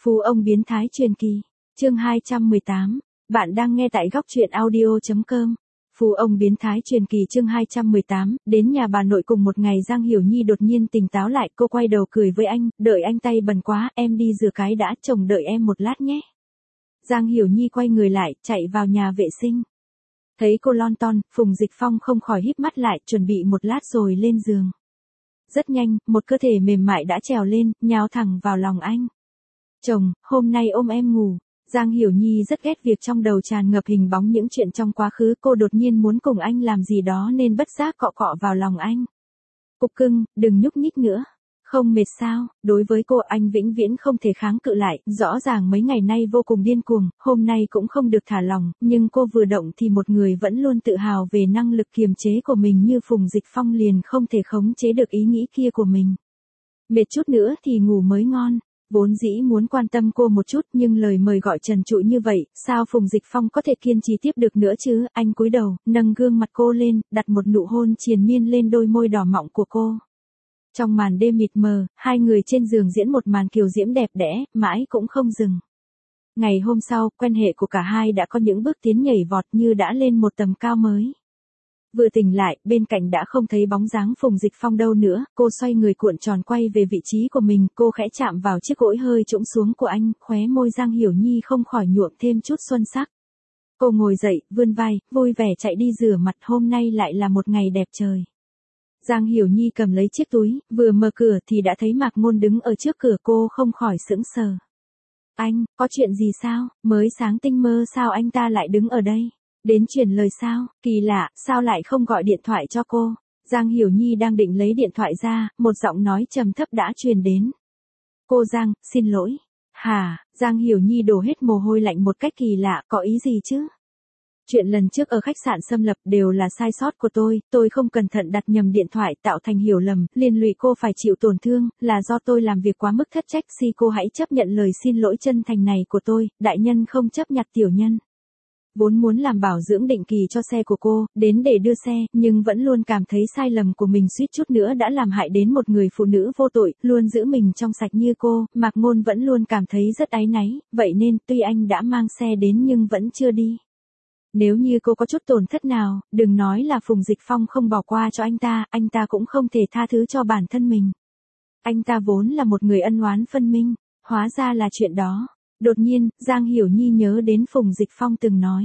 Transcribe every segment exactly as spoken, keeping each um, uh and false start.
Phú ông biến thái truyền kỳ, chương hai trăm mười tám, bạn đang nghe tại góc truyện audio.com. Phú ông biến thái truyền kỳ chương hai trăm mười tám, đến nhà bà nội cùng một ngày Giang Hiểu Nhi đột nhiên tỉnh táo lại, cô quay đầu cười với anh, đợi anh tay bẩn quá, em đi rửa cái đã, chồng đợi em một lát nhé. Giang Hiểu Nhi quay người lại, chạy vào nhà vệ sinh. Thấy cô lon ton, Phùng Dịch Phong không khỏi híp mắt lại, chuẩn bị một lát rồi lên giường. Rất nhanh, một cơ thể mềm mại đã trèo lên, nhào thẳng vào lòng anh. Chồng, hôm nay ôm em ngủ. Giang Hiểu Nhi rất ghét việc trong đầu tràn ngập hình bóng những chuyện trong quá khứ, cô đột nhiên muốn cùng anh làm gì đó nên bất giác cọ cọ vào lòng anh. Cục cưng, đừng nhúc nhích nữa. Không mệt sao? Đối với cô anh vĩnh viễn không thể kháng cự lại, rõ ràng mấy ngày nay vô cùng điên cuồng, hôm nay cũng không được thả lỏng, nhưng cô vừa động thì một người vẫn luôn tự hào về năng lực kiềm chế của mình như Phùng Dịch Phong liền không thể khống chế được ý nghĩ kia của mình. Mệt chút nữa thì ngủ mới ngon. Vốn dĩ muốn quan tâm cô một chút nhưng lời mời gọi trần trụi như vậy, sao Phùng Dịch Phong có thể kiên trì tiếp được nữa chứ? Anh cúi đầu, nâng gương mặt cô lên, đặt một nụ hôn triền miên lên đôi môi đỏ mọng của cô. Trong màn đêm mịt mờ, hai người trên giường diễn một màn kiều diễm đẹp đẽ, mãi cũng không dừng. Ngày hôm sau, quan hệ của cả hai đã có những bước tiến nhảy vọt như đã lên một tầm cao mới. Vừa tỉnh lại, bên cạnh đã không thấy bóng dáng Phùng Dịch Phong đâu nữa, cô xoay người cuộn tròn quay về vị trí của mình, cô khẽ chạm vào chiếc gối hơi trũng xuống của anh, khóe môi Giang Hiểu Nhi không khỏi nhuộm thêm chút xuân sắc. Cô ngồi dậy, vươn vai, vui vẻ chạy đi rửa mặt, hôm nay lại là một ngày đẹp trời. Giang Hiểu Nhi cầm lấy chiếc túi, vừa mở cửa thì đã thấy Mạc Ngôn đứng ở trước cửa, cô không khỏi sững sờ. Anh, có chuyện gì sao? Mới sáng tinh mơ sao anh ta lại đứng ở đây? Đến truyền lời sao? Kỳ lạ, sao lại không gọi điện thoại cho cô? Giang Hiểu Nhi đang định lấy điện thoại ra, một giọng nói trầm thấp đã truyền đến. Cô Giang, xin lỗi. Hả? Giang Hiểu Nhi đổ hết mồ hôi lạnh một cách kỳ lạ, có ý gì chứ? Chuyện lần trước ở khách sạn Xâm Lập đều là sai sót của tôi, tôi không cẩn thận đặt nhầm điện thoại tạo thành hiểu lầm, liên lụy cô phải chịu tổn thương, là do tôi làm việc quá mức thất trách, xin cô hãy chấp nhận lời xin lỗi chân thành này của tôi, đại nhân không chấp nhặt tiểu nhân. Vốn muốn làm bảo dưỡng định kỳ cho xe của cô, đến để đưa xe, nhưng vẫn luôn cảm thấy sai lầm của mình suýt chút nữa đã làm hại đến một người phụ nữ vô tội, luôn giữ mình trong sạch như cô, Mạc Ngôn vẫn luôn cảm thấy rất áy náy, vậy nên tuy anh đã mang xe đến nhưng vẫn chưa đi. Nếu như cô có chút tổn thất nào, đừng nói là Phùng Dịch Phong không bỏ qua cho anh ta, anh ta cũng không thể tha thứ cho bản thân mình. Anh ta vốn là một người ân oán phân minh, hóa ra là chuyện đó. Đột nhiên, Giang Hiểu Nhi nhớ đến Phùng Dịch Phong từng nói.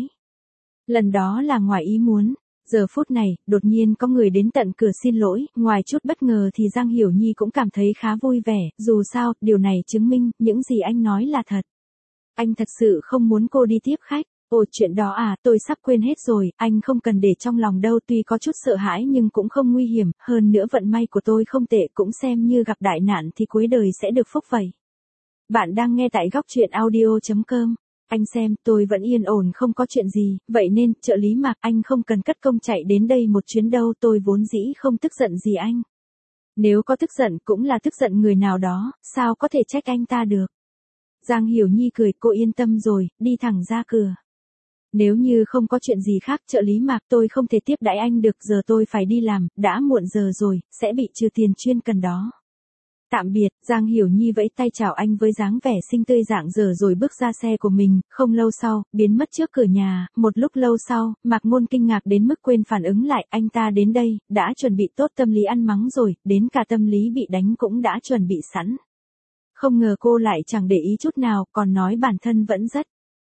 Lần đó là ngoài ý muốn, giờ phút này, đột nhiên có người đến tận cửa xin lỗi, ngoài chút bất ngờ thì Giang Hiểu Nhi cũng cảm thấy khá vui vẻ, dù sao, điều này chứng minh, những gì anh nói là thật. Anh thật sự không muốn cô đi tiếp khách. Ồ, chuyện đó à, tôi sắp quên hết rồi, anh không cần để trong lòng đâu, tuy có chút sợ hãi nhưng cũng không nguy hiểm, hơn nữa vận may của tôi không tệ, cũng xem như gặp đại nạn thì cuối đời sẽ được phúc vậy. Bạn đang nghe tại góc truyện audio.com. Anh xem, tôi vẫn yên ổn không có chuyện gì, vậy nên, trợ lý Mạc, anh không cần cất công chạy đến đây một chuyến đâu, tôi vốn dĩ không tức giận gì anh. Nếu có tức giận cũng là tức giận người nào đó, sao có thể trách anh ta được. Giang Hiểu Nhi cười, cô yên tâm rồi, đi thẳng ra cửa. Nếu như không có chuyện gì khác, trợ lý Mạc, tôi không thể tiếp đãi anh được, giờ tôi phải đi làm, đã muộn giờ rồi, sẽ bị trừ tiền chuyên cần đó. Tạm biệt, Giang Hiểu Nhi vẫy tay chào anh với dáng vẻ xinh tươi rạng rỡ rồi bước ra xe của mình, không lâu sau, biến mất trước cửa nhà, một lúc lâu sau, Mạc Ngôn kinh ngạc đến mức quên phản ứng lại, anh ta đến đây, đã chuẩn bị tốt tâm lý ăn mắng rồi, đến cả tâm lý bị đánh cũng đã chuẩn bị sẵn. Không ngờ cô lại chẳng để ý chút nào, còn nói bản thân vẫn rất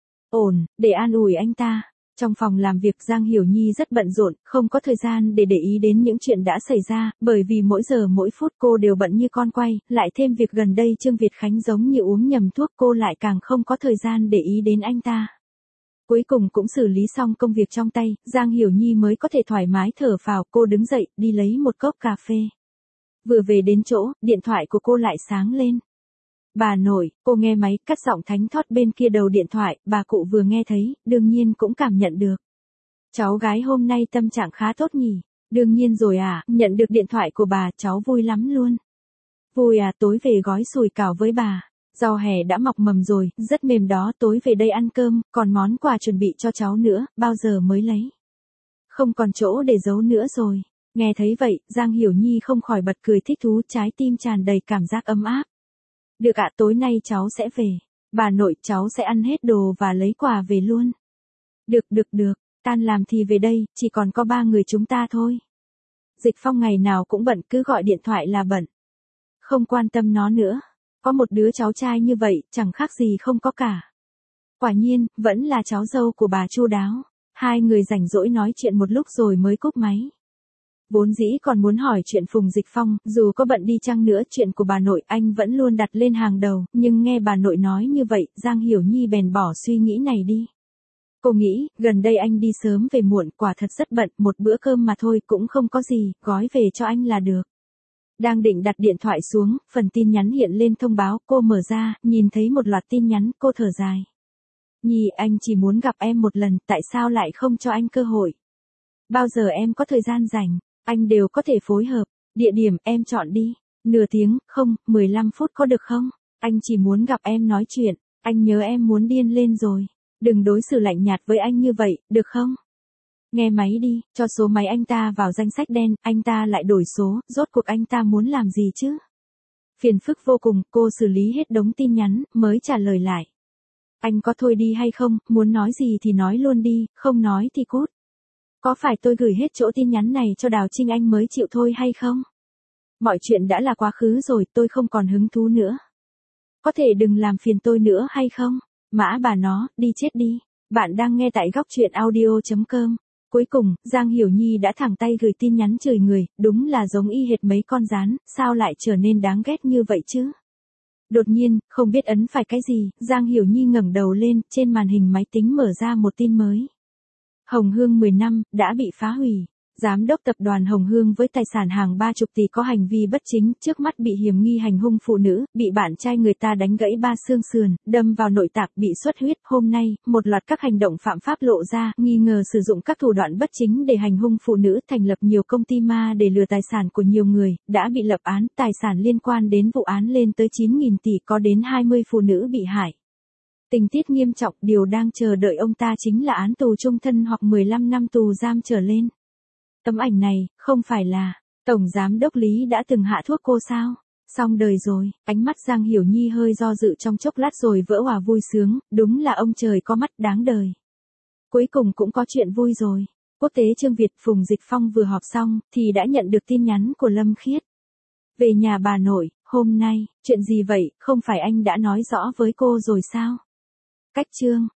ổn, để an ủi anh ta. Trong phòng làm việc Giang Hiểu Nhi rất bận rộn, không có thời gian để để ý đến những chuyện đã xảy ra, bởi vì mỗi giờ mỗi phút cô đều bận như con quay, lại thêm việc gần đây Trương Việt Khánh giống như uống nhầm thuốc, cô lại càng không có thời gian để ý đến anh ta. Cuối cùng cũng xử lý xong công việc trong tay, Giang Hiểu Nhi mới có thể thoải mái thở phào, cô đứng dậy, đi lấy một cốc cà phê. Vừa về đến chỗ, điện thoại của cô lại sáng lên. Bà nội, cô nghe máy, cắt giọng thánh thót bên kia đầu điện thoại, bà cụ vừa nghe thấy, đương nhiên cũng cảm nhận được. Cháu gái hôm nay tâm trạng khá tốt nhỉ, đương nhiên rồi à, nhận được điện thoại của bà, cháu vui lắm luôn. Vui à, tối về gói sủi cảo với bà, rau hè đã mọc mầm rồi, rất mềm đó, tối về đây ăn cơm, còn món quà chuẩn bị cho cháu nữa, bao giờ mới lấy. Không còn chỗ để giấu nữa rồi. Nghe thấy vậy, Giang Hiểu Nhi không khỏi bật cười thích thú, trái tim tràn đầy cảm giác ấm áp. Được ạ, tối nay cháu sẽ về. Bà nội cháu sẽ ăn hết đồ và lấy quà về luôn. Được được được, tan làm thì về đây, chỉ còn có ba người chúng ta thôi. Dịch Phong ngày nào cũng bận, cứ gọi điện thoại là bận. Không quan tâm nó nữa. Có một đứa cháu trai như vậy, chẳng khác gì không có cả. Quả nhiên, vẫn là cháu dâu của bà chu đáo. Hai người rảnh rỗi nói chuyện một lúc rồi mới cúp máy. Vốn dĩ còn muốn hỏi chuyện Phùng Dịch Phong, dù có bận đi chăng nữa chuyện của bà nội anh vẫn luôn đặt lên hàng đầu, nhưng nghe bà nội nói như vậy, Giang Hiểu Nhi bèn bỏ suy nghĩ này đi. Cô nghĩ, gần đây anh đi sớm về muộn, quả thật rất bận, một bữa cơm mà thôi cũng không có gì, gói về cho anh là được. Đang định đặt điện thoại xuống, phần tin nhắn hiện lên thông báo, cô mở ra, nhìn thấy một loạt tin nhắn, cô thở dài. Nhi, anh chỉ muốn gặp em một lần, tại sao lại không cho anh cơ hội? Bao giờ em có thời gian rảnh, anh đều có thể phối hợp, địa điểm em chọn đi, nửa tiếng, không, mười lăm phút có được không? Anh chỉ muốn gặp em nói chuyện, anh nhớ em muốn điên lên rồi, đừng đối xử lạnh nhạt với anh như vậy, được không? Nghe máy đi, cho số máy anh ta vào danh sách đen, anh ta lại đổi số, rốt cuộc anh ta muốn làm gì chứ? Phiền phức vô cùng, cô xử lý hết đống tin nhắn, mới trả lời lại. Anh có thôi đi hay không, muốn nói gì thì nói luôn đi, không nói thì cút. Có phải tôi gửi hết chỗ tin nhắn này cho Đào Trinh anh mới chịu thôi hay không? Mọi chuyện đã là quá khứ rồi, tôi không còn hứng thú nữa. Có thể đừng làm phiền tôi nữa hay không? Mã bà nó, đi chết đi. Bạn đang nghe tại góc truyện audio chấm com. Cuối cùng, Giang Hiểu Nhi đã thẳng tay gửi tin nhắn chửi người, đúng là giống y hệt mấy con gián, sao lại trở nên đáng ghét như vậy chứ? Đột nhiên, không biết ấn phải cái gì, Giang Hiểu Nhi ngẩng đầu lên, trên màn hình máy tính mở ra một tin mới. Hồng Hương mười năm, đã bị phá hủy. Giám đốc tập đoàn Hồng Hương với tài sản hàng ba chục tỷ có hành vi bất chính, trước mắt bị hiểm nghi hành hung phụ nữ, bị bạn trai người ta đánh gãy ba xương sườn, đâm vào nội tạng, bị xuất huyết. Hôm nay, một loạt các hành động phạm pháp lộ ra, nghi ngờ sử dụng các thủ đoạn bất chính để hành hung phụ nữ, thành lập nhiều công ty ma để lừa tài sản của nhiều người, đã bị lập án, tài sản liên quan đến vụ án lên tới chín nghìn tỷ, có đến hai mươi phụ nữ bị hại. Tình tiết nghiêm trọng, điều đang chờ đợi ông ta chính là án tù chung thân hoặc mười lăm năm tù giam trở lên. Tấm ảnh này, không phải là, Tổng Giám đốc Lý đã từng hạ thuốc cô sao? Xong đời rồi, ánh mắt Giang Hiểu Nhi hơi do dự trong chốc lát rồi vỡ hòa vui sướng, đúng là ông trời có mắt đáng đời. Cuối cùng cũng có chuyện vui rồi. Quốc tế Trương Việt Phùng Dịch Phong vừa họp xong, thì đã nhận được tin nhắn của Lâm Khiết. Về nhà bà nội, hôm nay, chuyện gì vậy, không phải anh đã nói rõ với cô rồi sao? Cách chương.